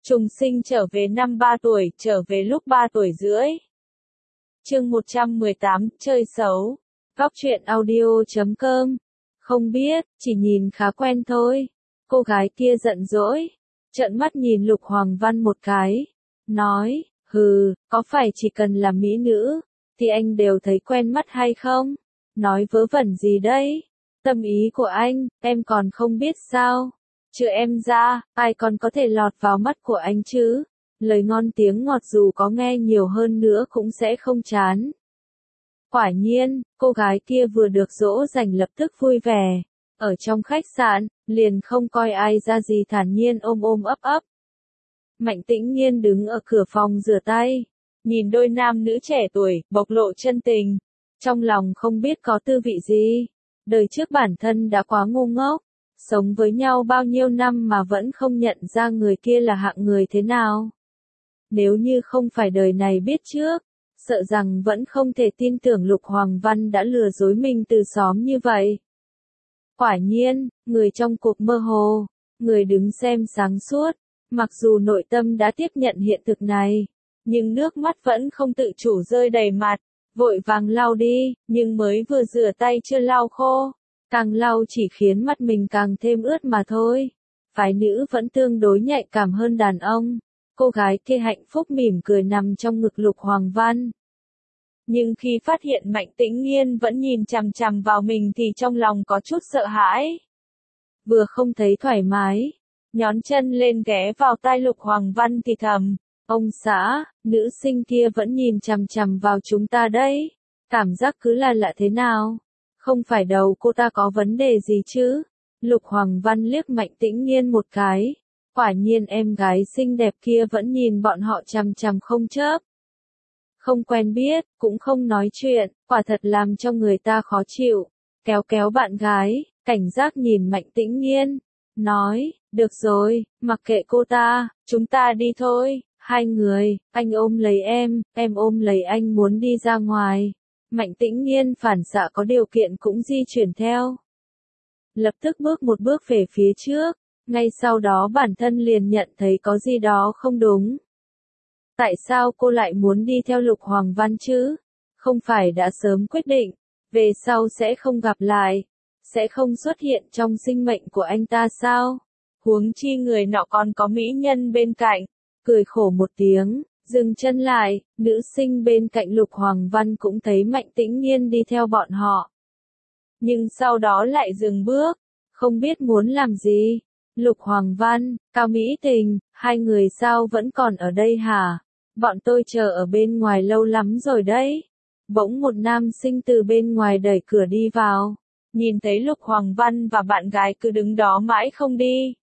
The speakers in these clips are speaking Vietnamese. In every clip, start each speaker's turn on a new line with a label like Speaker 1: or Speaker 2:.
Speaker 1: Trùng sinh trở về năm 3 tuổi, trở về lúc 3 tuổi rưỡi. Chương 118, chơi xấu. Góc truyện audio.com. Không biết, chỉ nhìn khá quen thôi. Cô gái kia giận dỗi, trợn mắt nhìn Lục Hoàng Văn một cái, nói, hừ, có phải chỉ cần là mỹ nữ, thì anh đều thấy quen mắt hay không? Nói vớ vẩn gì đấy? Tâm ý của anh, em còn không biết sao? Trừ em ra, ai còn có thể lọt vào mắt của anh chứ? Lời ngon tiếng ngọt dù có nghe nhiều hơn nữa cũng sẽ không chán. Quả nhiên, cô gái kia vừa được dỗ dành lập tức vui vẻ. Ở trong khách sạn, liền không coi ai ra gì thản nhiên ôm ôm ấp ấp. Mạnh Tĩnh Nhiên đứng ở cửa phòng rửa tay, nhìn đôi nam nữ trẻ tuổi, bộc lộ chân tình. Trong lòng không biết có tư vị gì. Đời trước bản thân đã quá ngu ngốc. Sống với nhau bao nhiêu năm mà vẫn không nhận ra người kia là hạng người thế nào. Nếu như không phải đời này biết trước, sợ rằng vẫn không thể tin tưởng Lục Hoàng Văn đã lừa dối mình từ xóm như vậy. Quả nhiên, người trong cuộc mơ hồ, người đứng xem sáng suốt, mặc dù nội tâm đã tiếp nhận hiện thực này, nhưng nước mắt vẫn không tự chủ rơi đầy mặt, vội vàng lau đi, nhưng mới vừa rửa tay chưa lau khô. Càng lau chỉ khiến mắt mình càng thêm ướt mà thôi. Phái nữ vẫn tương đối nhạy cảm hơn đàn ông. Cô gái kia hạnh phúc mỉm cười nằm trong ngực Lục Hoàng Văn. Nhưng khi phát hiện Mạnh Tĩnh Nhiên vẫn nhìn chằm chằm vào mình thì trong lòng có chút sợ hãi. Vừa không thấy thoải mái, nhón chân lên ghé vào tai Lục Hoàng Văn thì thầm, ông xã, nữ sinh kia vẫn nhìn chằm chằm vào chúng ta đấy. Cảm giác cứ là lạ thế nào? Không phải đầu cô ta có vấn đề gì chứ? Lục Hoàng Văn liếc Mạnh Tĩnh Nhiên một cái. Quả nhiên em gái xinh đẹp kia vẫn nhìn bọn họ chằm chằm không chớp. Không quen biết, cũng không nói chuyện, quả thật làm cho người ta khó chịu. Kéo kéo bạn gái, cảnh giác nhìn Mạnh Tĩnh Nhiên. Nói, được rồi, mặc kệ cô ta, chúng ta đi thôi. Hai người, anh ôm lấy em ôm lấy anh muốn đi ra ngoài. Mạnh Tĩnh Nhiên phản xạ có điều kiện cũng di chuyển theo. Lập tức bước một bước về phía trước, ngay sau đó bản thân liền nhận thấy có gì đó không đúng. Tại sao cô lại muốn đi theo Lục Hoàng Văn chứ? Không phải đã sớm quyết định, về sau sẽ không gặp lại, sẽ không xuất hiện trong sinh mệnh của anh ta sao? Huống chi người nọ còn có mỹ nhân bên cạnh, cười khổ một tiếng. Dừng chân lại, nữ sinh bên cạnh Lục Hoàng Văn cũng thấy Mạnh Tĩnh Nhiên đi theo bọn họ. Nhưng sau đó lại dừng bước, không biết muốn làm gì. Lục Hoàng Văn, Cao Mỹ Tình, hai người sao vẫn còn ở đây hả? Bọn tôi chờ ở bên ngoài lâu lắm rồi đấy. Bỗng một nam sinh từ bên ngoài đẩy cửa đi vào. Nhìn thấy Lục Hoàng Văn và bạn gái cứ đứng đó mãi không đi.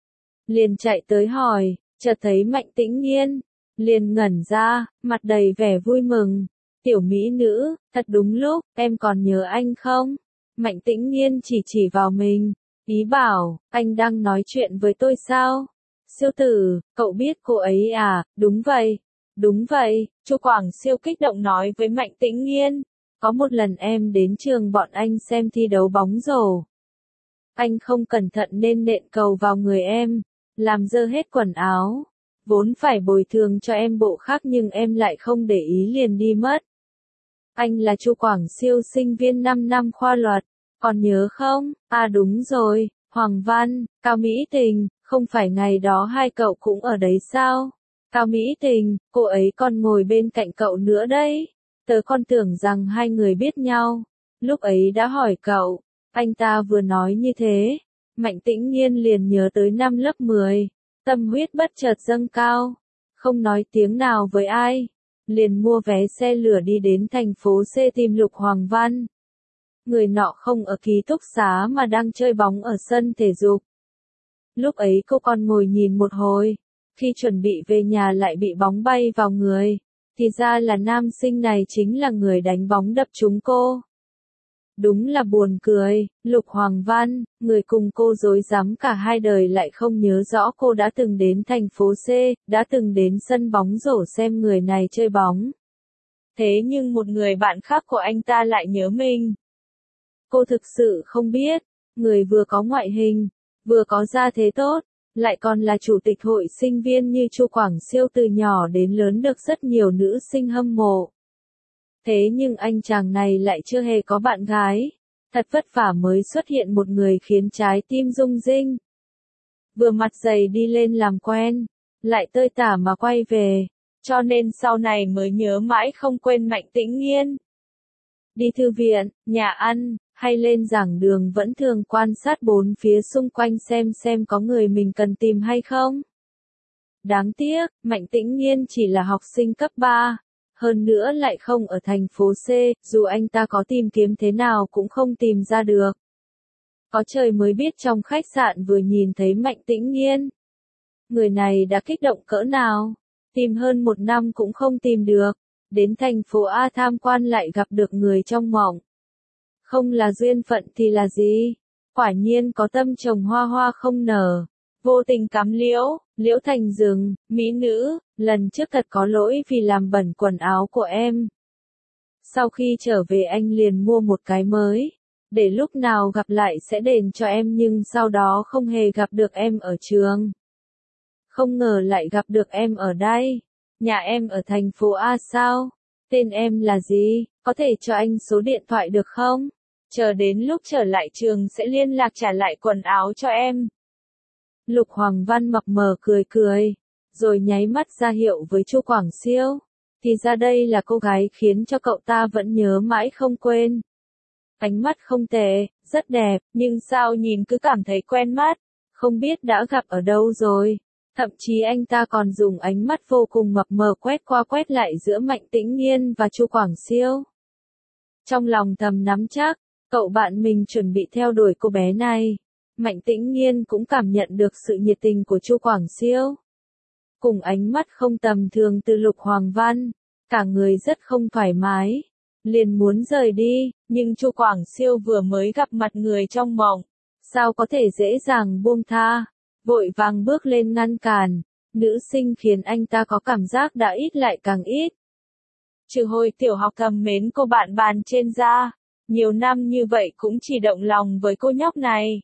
Speaker 1: Liền chạy tới hỏi, chợt thấy Mạnh Tĩnh Nhiên. Liền ngẩn ra, mặt đầy vẻ vui mừng. Tiểu mỹ nữ, thật đúng lúc, em còn nhớ anh không? Mạnh Tĩnh Nhiên chỉ vào mình, ý bảo, anh đang nói chuyện với tôi sao? Siêu tử, cậu biết cô ấy à? Đúng vậy, Chu Quảng Siêu kích động nói với Mạnh Tĩnh Nhiên. Có một lần em đến trường bọn anh xem thi đấu bóng rổ. Anh không cẩn thận nên nện cầu vào người em, làm dơ hết quần áo. Vốn phải bồi thường cho em bộ khác nhưng em lại không để ý liền đi mất. Anh là Chu Quảng Siêu, sinh viên 5 năm khoa luật, còn nhớ không? À đúng rồi, Hoàng Văn, Cao Mỹ Tình, không phải ngày đó hai cậu cũng ở đấy sao? Cao Mỹ Tình, cô ấy còn ngồi bên cạnh cậu nữa đấy. Tớ còn tưởng rằng hai người biết nhau. Lúc ấy đã hỏi cậu, anh ta vừa nói như thế. Mạnh Tĩnh Nhiên liền nhớ tới năm lớp 10. Tâm huyết bất chợt dâng cao, không nói tiếng nào với ai, liền mua vé xe lửa đi đến thành phố C tìm Lục Hoàng Văn. Người nọ không ở ký túc xá mà đang chơi bóng ở sân thể dục. Lúc ấy cô còn ngồi nhìn một hồi, khi chuẩn bị về nhà lại bị bóng bay vào người, thì ra là nam sinh này chính là người đánh bóng đập trúng cô. Đúng là buồn cười, Lục Hoàng Văn, người cùng cô dối rắm cả hai đời lại không nhớ rõ cô đã từng đến thành phố C, đã từng đến sân bóng rổ xem người này chơi bóng. Thế nhưng một người bạn khác của anh ta lại nhớ mình. Cô thực sự không biết, người vừa có ngoại hình, vừa có gia thế tốt, lại còn là chủ tịch hội sinh viên như Chu Quảng Siêu từ nhỏ đến lớn được rất nhiều nữ sinh hâm mộ. Thế nhưng anh chàng này lại chưa hề có bạn gái, thật vất vả mới xuất hiện một người khiến trái tim rung rinh. Vừa mặt dày đi lên làm quen, lại tơi tả mà quay về, cho nên sau này mới nhớ mãi không quên Mạnh Tĩnh Nghiên. Đi thư viện, nhà ăn, hay lên giảng đường vẫn thường quan sát bốn phía xung quanh xem có người mình cần tìm hay không. Đáng tiếc, Mạnh Tĩnh Nghiên chỉ là học sinh cấp 3, hơn nữa lại không ở thành phố C, dù anh ta có tìm kiếm thế nào cũng không tìm ra được. Có trời mới biết trong khách sạn vừa nhìn thấy Mạnh Tĩnh Nghiên. Người này đã kích động cỡ nào, tìm hơn 1 năm cũng không tìm được, đến thành phố A tham quan lại gặp được người trong mộng. Không là duyên phận thì là gì? Quả nhiên có tâm trồng hoa hoa không nở, vô tình cắm liễu, liễu thành rừng, mỹ nữ, lần trước thật có lỗi vì làm bẩn quần áo của em. Sau khi trở về anh liền mua một cái mới, để lúc nào gặp lại sẽ đền cho em, nhưng sau đó không hề gặp được em ở trường. Không ngờ lại gặp được em ở đây. Nhà em ở thành phố A sao? Tên em là gì? Có thể cho anh số điện thoại được không? Chờ đến lúc trở lại trường sẽ liên lạc trả lại quần áo cho em. Lục Hoàng Văn mập mờ cười, rồi nháy mắt ra hiệu với Chu Quảng Siêu. Thì ra đây là cô gái khiến cho cậu ta vẫn nhớ mãi không quên. Ánh mắt không tệ, rất đẹp, nhưng sao nhìn cứ cảm thấy quen mắt, không biết đã gặp ở đâu rồi. Thậm chí anh ta còn dùng ánh mắt vô cùng mập mờ quét qua quét lại giữa Mạnh Tĩnh Nghiên và Chu Quảng Siêu. Trong lòng thầm nắm chắc, cậu bạn mình chuẩn bị theo đuổi cô bé này. Mạnh Tĩnh Nghiên cũng cảm nhận được sự nhiệt tình của Chu Quảng Siêu. Cùng ánh mắt không tầm thường từ Lục Hoàng Văn, cả người rất không thoải mái, liền muốn rời đi, nhưng Chu Quảng Siêu vừa mới gặp mặt người trong mộng, sao có thể dễ dàng buông tha, vội vàng bước lên ngăn cản, nữ sinh khiến anh ta có cảm giác đã ít lại càng ít. Trừ hồi tiểu học thầm mến cô bạn bàn trên ra, nhiều năm như vậy cũng chỉ động lòng với cô nhóc này.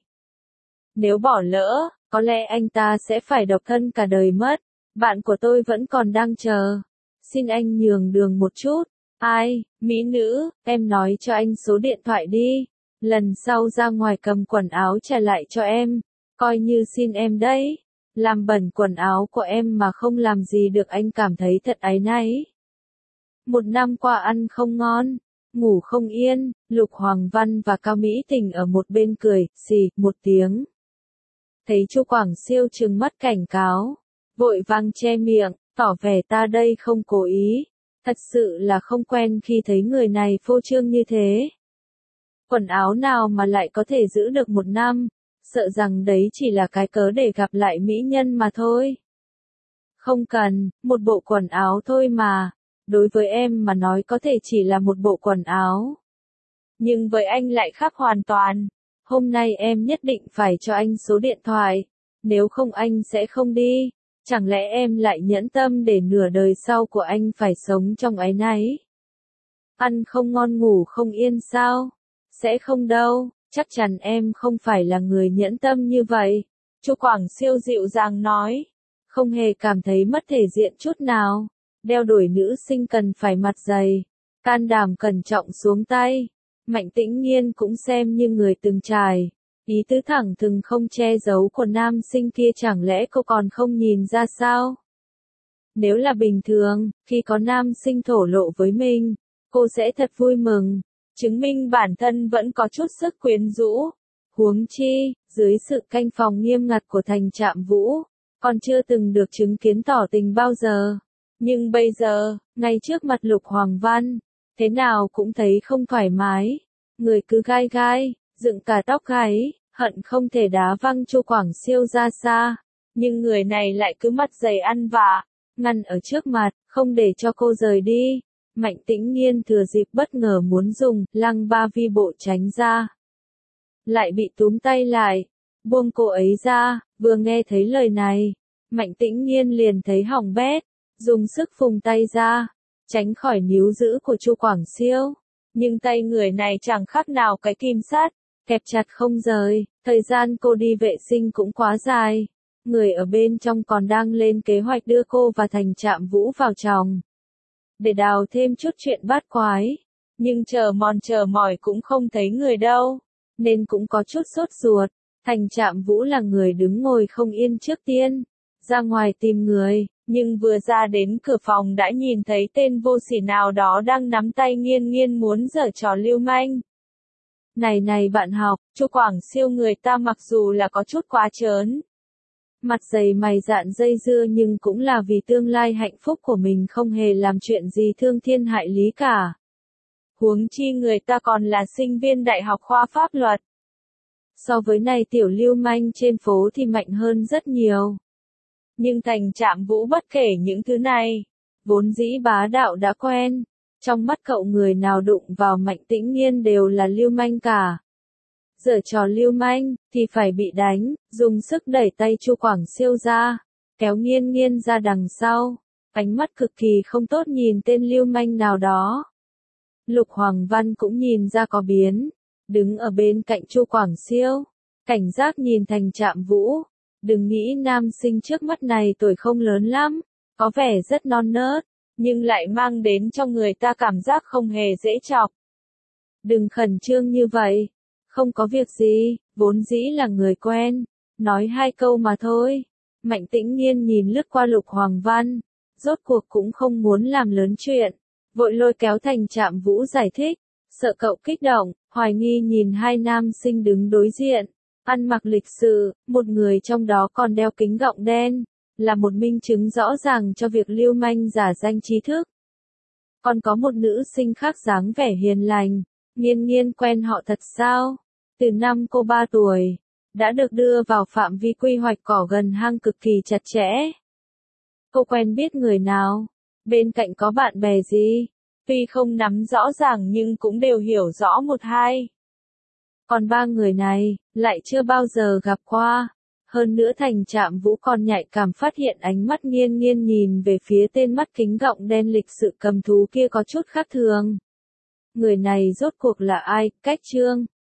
Speaker 1: Nếu bỏ lỡ, có lẽ anh ta sẽ phải độc thân cả đời mất. Bạn của tôi vẫn còn đang chờ. Xin anh nhường đường một chút. Ai, mỹ nữ, em nói cho anh số điện thoại đi. Lần sau ra ngoài cầm quần áo trả lại cho em. Coi như xin em đấy. Làm bẩn quần áo của em mà không làm gì được, anh cảm thấy thật áy náy. 1 năm qua ăn không ngon, ngủ không yên, Lục Hoàng Văn và Cao Mỹ Tình ở một bên cười, xì, một tiếng. Thấy Chu Quảng Siêu trừng mắt cảnh cáo, vội vàng che miệng, tỏ vẻ ta đây không cố ý, thật sự là không quen khi thấy người này phô trương như thế. Quần áo nào mà lại có thể giữ được 1 năm, sợ rằng đấy chỉ là cái cớ để gặp lại mỹ nhân mà thôi. Không cần, một bộ quần áo thôi mà, đối với em mà nói có thể chỉ là một bộ quần áo. Nhưng với anh lại khác hoàn toàn. Hôm nay em nhất định phải cho anh số điện thoại, nếu không anh sẽ không đi. Chẳng lẽ em lại nhẫn tâm để nửa đời sau của anh phải sống trong áy náy? Ăn không ngon ngủ không yên sao? Sẽ không đâu, chắc chắn em không phải là người nhẫn tâm như vậy. Chu Quảng Siêu dịu dàng nói, không hề cảm thấy mất thể diện chút nào. Đeo đuổi nữ sinh cần phải mặt dày, can đảm cẩn trọng xuống tay. Mạnh Tĩnh Nghiên cũng xem như người từng trải, ý tứ thẳng thừng không che giấu của nam sinh kia, chẳng lẽ cô còn không nhìn ra sao? Nếu là bình thường, khi có nam sinh thổ lộ với mình, cô sẽ thật vui mừng, chứng minh bản thân vẫn có chút sức quyến rũ. Huống chi, dưới sự canh phòng nghiêm ngặt của Thành Trạm Vũ, còn chưa từng được chứng kiến tỏ tình bao giờ. Nhưng bây giờ, ngay trước mặt Lục Hoàng Văn, thế nào cũng thấy không thoải mái, người cứ gai gai, dựng cả tóc gáy, hận không thể đá văng Chu Quảng Siêu ra xa, nhưng người này lại cứ mặt dày ăn vạ, ngăn ở trước mặt, không để cho cô rời đi. Mạnh Tĩnh Nghiên thừa dịp bất ngờ muốn dùng lăng ba vi bộ tránh ra, lại bị túm tay lại, buông cô ấy ra. Vừa nghe thấy lời này, Mạnh Tĩnh Nghiên liền thấy hỏng bét, dùng sức phùng tay ra, tránh khỏi níu giữ của Chu Quảng Siêu. Nhưng tay người này chẳng khác nào cái kim sắt, kẹp chặt không rời, thời gian cô đi vệ sinh cũng quá dài. người ở bên trong còn đang lên kế hoạch đưa cô và Thành Trạm Vũ vào chồng. Để đào thêm chút chuyện bát quái. Nhưng chờ mỏi cũng không thấy người đâu. Nên cũng có chút sốt ruột. Thành Trạm Vũ là người đứng ngồi không yên trước tiên. Ra ngoài tìm người, nhưng vừa ra đến cửa phòng đã nhìn thấy tên vô sỉ nào đó đang nắm tay Nghiên Nghiên muốn giở trò lưu manh. Này bạn học, Chu Quảng Siêu người ta mặc dù là có chút quá trớn. Mặt dày mày dạn dây dưa nhưng cũng là vì tương lai hạnh phúc của mình không hề làm chuyện gì thương thiên hại lý cả. Huống chi người ta còn là sinh viên đại học khoa pháp luật. So với này tiểu lưu manh trên phố thì mạnh hơn rất nhiều. Nhưng Thành Trạm Vũ bất kể những thứ này. Vốn dĩ bá đạo đã quen. Trong mắt cậu người nào đụng vào Mạnh Tĩnh Nghiên đều là lưu manh cả. Giở trò lưu manh, thì phải bị đánh, dùng sức đẩy tay Chu Quảng Siêu ra, kéo Nghiên Nghiên ra đằng sau, ánh mắt cực kỳ không tốt nhìn tên lưu manh nào đó. Lục Hoàng Văn cũng nhìn ra có biến, đứng ở bên cạnh Chu Quảng Siêu, cảnh giác nhìn Thành Trạm Vũ, đừng nghĩ nam sinh trước mắt này tuổi không lớn lắm, có vẻ rất non nớt, nhưng lại mang đến cho người ta cảm giác không hề dễ chọc. Đừng khẩn trương như vậy. Không có việc gì, vốn dĩ là người quen, nói 2 câu mà thôi. Mạnh Tĩnh Nghiên nhìn lướt qua Lục Hoàng Văn, rốt cuộc cũng không muốn làm lớn chuyện, vội lôi kéo Thành Trạm Vũ giải thích, sợ cậu kích động, hoài nghi nhìn 2 nam sinh đứng đối diện, ăn mặc lịch sự, một người trong đó còn đeo kính gọng đen, là một minh chứng rõ ràng cho việc lưu manh giả danh trí thức. Còn có một nữ sinh khác dáng vẻ hiền lành. Nghiên Nghiên quen họ thật sao? Từ năm cô 3 tuổi, đã được đưa vào phạm vi quy hoạch cỏ gần hang cực kỳ chặt chẽ. Cô quen biết người nào? Bên cạnh có bạn bè gì? Tuy không nắm rõ ràng nhưng cũng đều hiểu rõ 1-2. Còn 3 người này, lại chưa bao giờ gặp qua. Hơn nữa Thành Trạm Vũ còn nhạy cảm phát hiện ánh mắt Nghiên Nghiên nhìn về phía tên mắt kính gọng đen lịch sự cầm thú kia có chút khác thường. Người này rốt cuộc là ai? Cách Trương.